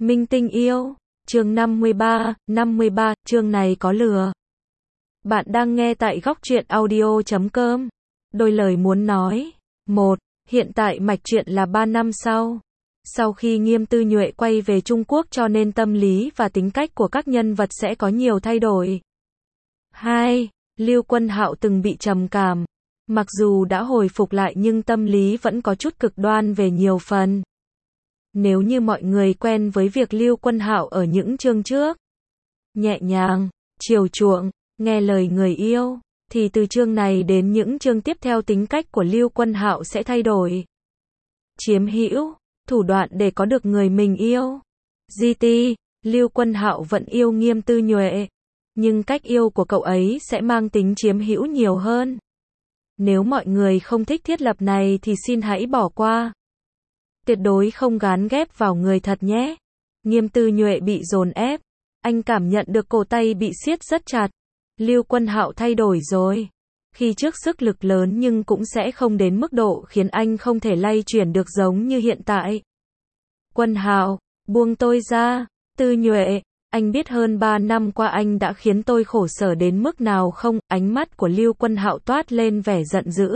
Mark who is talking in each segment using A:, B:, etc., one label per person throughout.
A: Minh tinh yêu, chương 53, chương này có lừa. Bạn đang nghe tại góc truyện audio.com. Đôi lời muốn nói. 1. Hiện tại mạch truyện là 3 năm sau. Sau khi Nghiêm Tư Nhuệ quay về Trung Quốc cho nên tâm lý và tính cách của các nhân vật sẽ có nhiều thay đổi. 2. Lưu Quân Hạo từng bị trầm cảm. Mặc dù đã hồi phục lại nhưng tâm lý vẫn có chút cực đoan về nhiều phần. Nếu như mọi người quen với việc Lưu Quân Hạo ở những chương trước, nhẹ nhàng, chiều chuộng, nghe lời người yêu, thì từ chương này đến những chương tiếp theo tính cách của Lưu Quân Hạo sẽ thay đổi. Chiếm hữu, thủ đoạn để có được người mình yêu. GT, Lưu Quân Hạo vẫn yêu Nghiêm Tư Nhuệ, nhưng cách yêu của cậu ấy sẽ mang tính chiếm hữu nhiều hơn. Nếu mọi người không thích thiết lập này thì xin hãy bỏ qua. Tuyệt đối không gán ghép vào người thật nhé. Nghiêm Tư Nhuệ bị dồn ép. Anh cảm nhận được cổ tay bị siết rất chặt. Lưu Quân Hạo thay đổi rồi. Khi trước sức lực lớn nhưng cũng sẽ không đến mức độ khiến anh không thể lay chuyển được giống như hiện tại. Quân Hạo, buông tôi ra. Tư Nhuệ, anh biết hơn 3 năm qua anh đã khiến tôi khổ sở đến mức nào không? Ánh mắt của Lưu Quân Hạo toát lên vẻ giận dữ.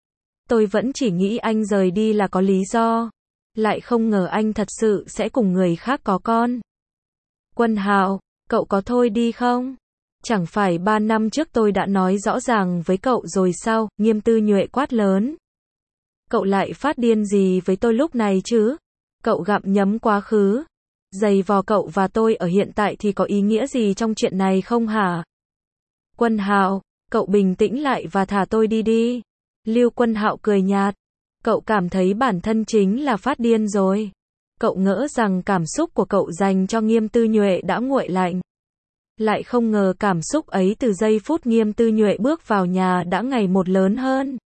A: Tôi vẫn chỉ nghĩ anh rời đi là có lý do. Lại không ngờ anh thật sự sẽ cùng người khác có con. Quân Hạo, cậu có thôi đi không? Chẳng phải 3 năm trước tôi đã nói rõ ràng với cậu rồi sao? Nghiêm Tư Nhuệ quát lớn. Cậu lại phát điên gì với tôi lúc này chứ? Cậu gặm nhấm quá khứ. Giày vò cậu và tôi ở hiện tại thì có ý nghĩa gì trong chuyện này không hả? Quân Hạo, cậu bình tĩnh lại và thả tôi đi đi. Lưu Quân Hạo cười nhạt. Cậu cảm thấy bản thân chính là phát điên rồi. Cậu ngỡ rằng cảm xúc của cậu dành cho Nghiêm Tư Nhuệ đã nguội lạnh. Lại không ngờ cảm xúc ấy từ giây phút Nghiêm Tư Nhuệ bước vào nhà đã ngày một lớn hơn.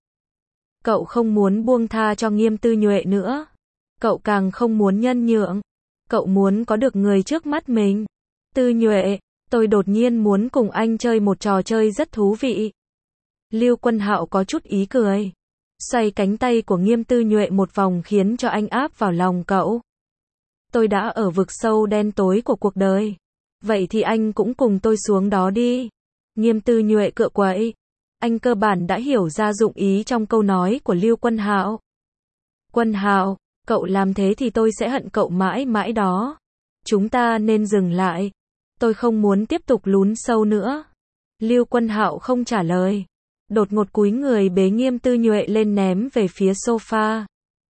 A: Cậu không muốn buông tha cho Nghiêm Tư Nhuệ nữa. Cậu càng không muốn nhân nhượng. Cậu muốn có được người trước mắt mình. Tư Nhuệ, tôi đột nhiên muốn cùng anh chơi một trò chơi rất thú vị. Lưu Quân Hạo có chút ý cười. Xoay cánh tay của Nghiêm Tư Nhuệ một vòng khiến cho anh áp vào lòng cậu. Tôi đã ở vực sâu đen tối của cuộc đời. Vậy thì anh cũng cùng tôi xuống đó đi. Nghiêm Tư Nhuệ cựa quậy. Anh cơ bản đã hiểu ra dụng ý trong câu nói của Lưu Quân Hạo. Quân Hạo, cậu làm thế thì tôi sẽ hận cậu mãi mãi đó. Chúng ta nên dừng lại. Tôi không muốn tiếp tục lún sâu nữa. Lưu Quân Hạo không trả lời. Đột ngột cúi người bế Nghiêm Tư Nhuệ lên ném về phía sofa.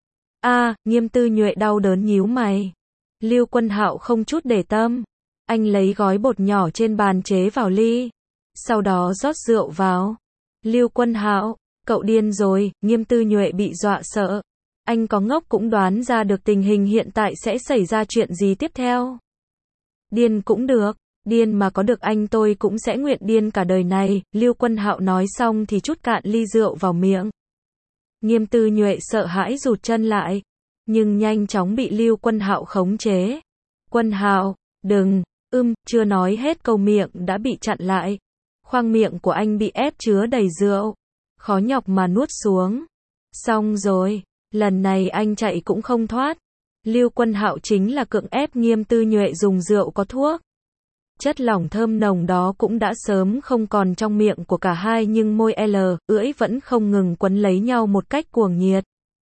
A: Nghiêm Tư Nhuệ đau đớn nhíu mày. Lưu Quân Hạo không chút để tâm. Anh lấy gói bột nhỏ trên bàn chế vào ly. Sau đó rót rượu vào. Lưu Quân Hạo, cậu điên rồi. Nghiêm Tư Nhuệ bị dọa sợ. Anh có ngốc cũng đoán ra được tình hình hiện tại sẽ xảy ra chuyện gì tiếp theo. Điên cũng được. Điên mà có được anh tôi cũng sẽ nguyện điên cả đời này. Lưu Quân Hạo nói xong thì trút cạn ly rượu vào miệng. Nghiêm Tư Nhuệ sợ hãi rụt chân lại, nhưng nhanh chóng bị Lưu Quân Hạo khống chế. Quân Hạo, đừng, chưa nói hết câu miệng đã bị chặn lại. Khoang miệng của anh bị ép chứa đầy rượu, khó nhọc mà nuốt xuống. Xong rồi, lần này anh chạy cũng không thoát. Lưu Quân Hạo chính là cưỡng ép Nghiêm Tư Nhuệ dùng rượu có thuốc. Chất lỏng thơm nồng đó cũng đã sớm không còn trong miệng của cả hai nhưng môi lưỡi vẫn không ngừng quấn lấy nhau một cách cuồng nhiệt.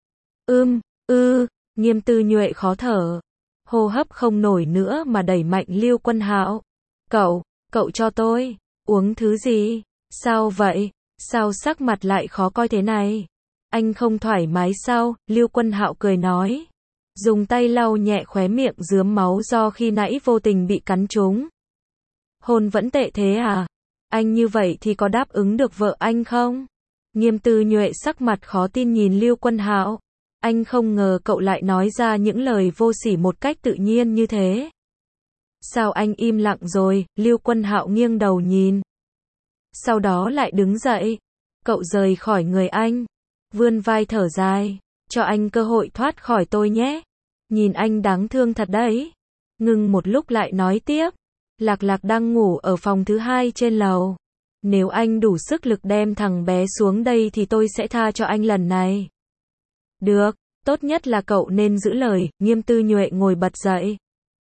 A: Nghiêm Tư Nhuệ khó thở. Hô hấp không nổi nữa mà đẩy mạnh Lưu Quân Hạo. Cậu cho tôi uống thứ gì? Sao vậy? Sao sắc mặt lại khó coi thế này? Anh không thoải mái sao? Lưu Quân Hạo cười nói. Dùng tay lau nhẹ khóe miệng rướm máu do khi nãy vô tình bị cắn trúng. Hôn vẫn tệ thế à? Anh như vậy thì có đáp ứng được vợ anh không? Nghiêm Tư Nhuệ sắc mặt khó tin nhìn Lưu Quân Hạo. Anh không ngờ cậu lại nói ra những lời vô sỉ một cách tự nhiên như thế. Sao anh im lặng rồi? Lưu Quân Hạo nghiêng đầu nhìn. Sau đó lại đứng dậy. Cậu rời khỏi người anh. Vươn vai thở dài. Cho anh cơ hội thoát khỏi tôi nhé. Nhìn anh đáng thương thật đấy. Ngừng một lúc lại nói tiếp. Lạc Lạc đang ngủ ở phòng thứ 2 trên lầu. Nếu anh đủ sức lực đem thằng bé xuống đây thì tôi sẽ tha cho anh lần này. Được, tốt nhất là cậu nên giữ lời. Nghiêm Tư Nhuệ ngồi bật dậy.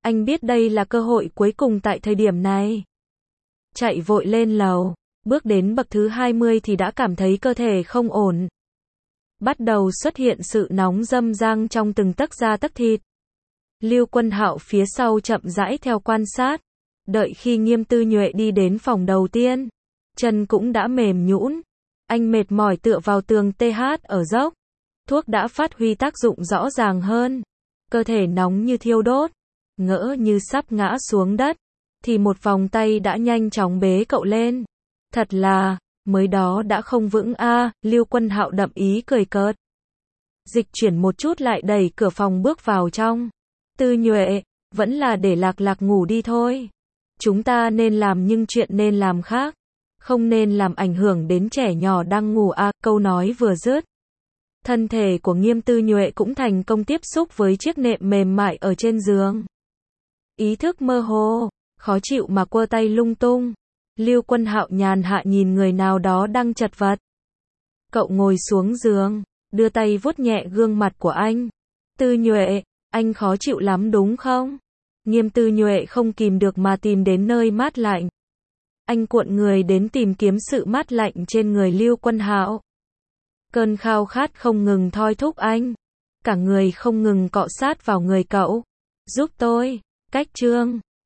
A: Anh biết đây là cơ hội cuối cùng tại thời điểm này. Chạy vội lên lầu, bước đến bậc thứ 20 thì đã cảm thấy cơ thể không ổn. Bắt đầu xuất hiện sự nóng râm rang trong từng tấc da tấc thịt. Lưu Quân Hạo phía sau chậm rãi theo quan sát. Đợi khi Nghiêm Tư Nhuệ đi đến phòng đầu tiên, chân cũng đã mềm nhũn. Anh mệt mỏi tựa vào tường TH ở dốc. Thuốc đã phát huy tác dụng rõ ràng hơn. Cơ thể nóng như thiêu đốt, ngỡ như sắp ngã xuống đất, thì một vòng tay đã nhanh chóng bế cậu lên. Thật là, mới đó đã không vững a. Lưu Quân Hạo đậm ý cười cợt. Dịch chuyển một chút lại đẩy cửa phòng bước vào trong. Tư Nhuệ, vẫn là để Lạc Lạc ngủ đi thôi. Chúng ta nên làm nhưng chuyện nên làm khác. Không nên làm ảnh hưởng đến trẻ nhỏ đang ngủ a. Câu nói vừa dứt, thân thể của Nghiêm Tư Nhuệ cũng thành công tiếp xúc với chiếc nệm mềm mại ở trên giường. Ý thức mơ hồ, khó chịu mà quơ tay lung tung. Lưu Quân Hạo nhàn hạ nhìn người nào đó đang chật vật. Cậu ngồi xuống giường, đưa tay vuốt nhẹ gương mặt của anh. Tư Nhuệ, anh khó chịu lắm đúng không? Nghiêm Tư Nhuệ không kìm được mà tìm đến nơi mát lạnh. Anh cuộn người đến tìm kiếm sự mát lạnh trên người Lưu Quân Hạo. Cơn khao khát không ngừng thôi thúc anh. Cả người không ngừng cọ sát vào người cậu. Giúp tôi. Cách chương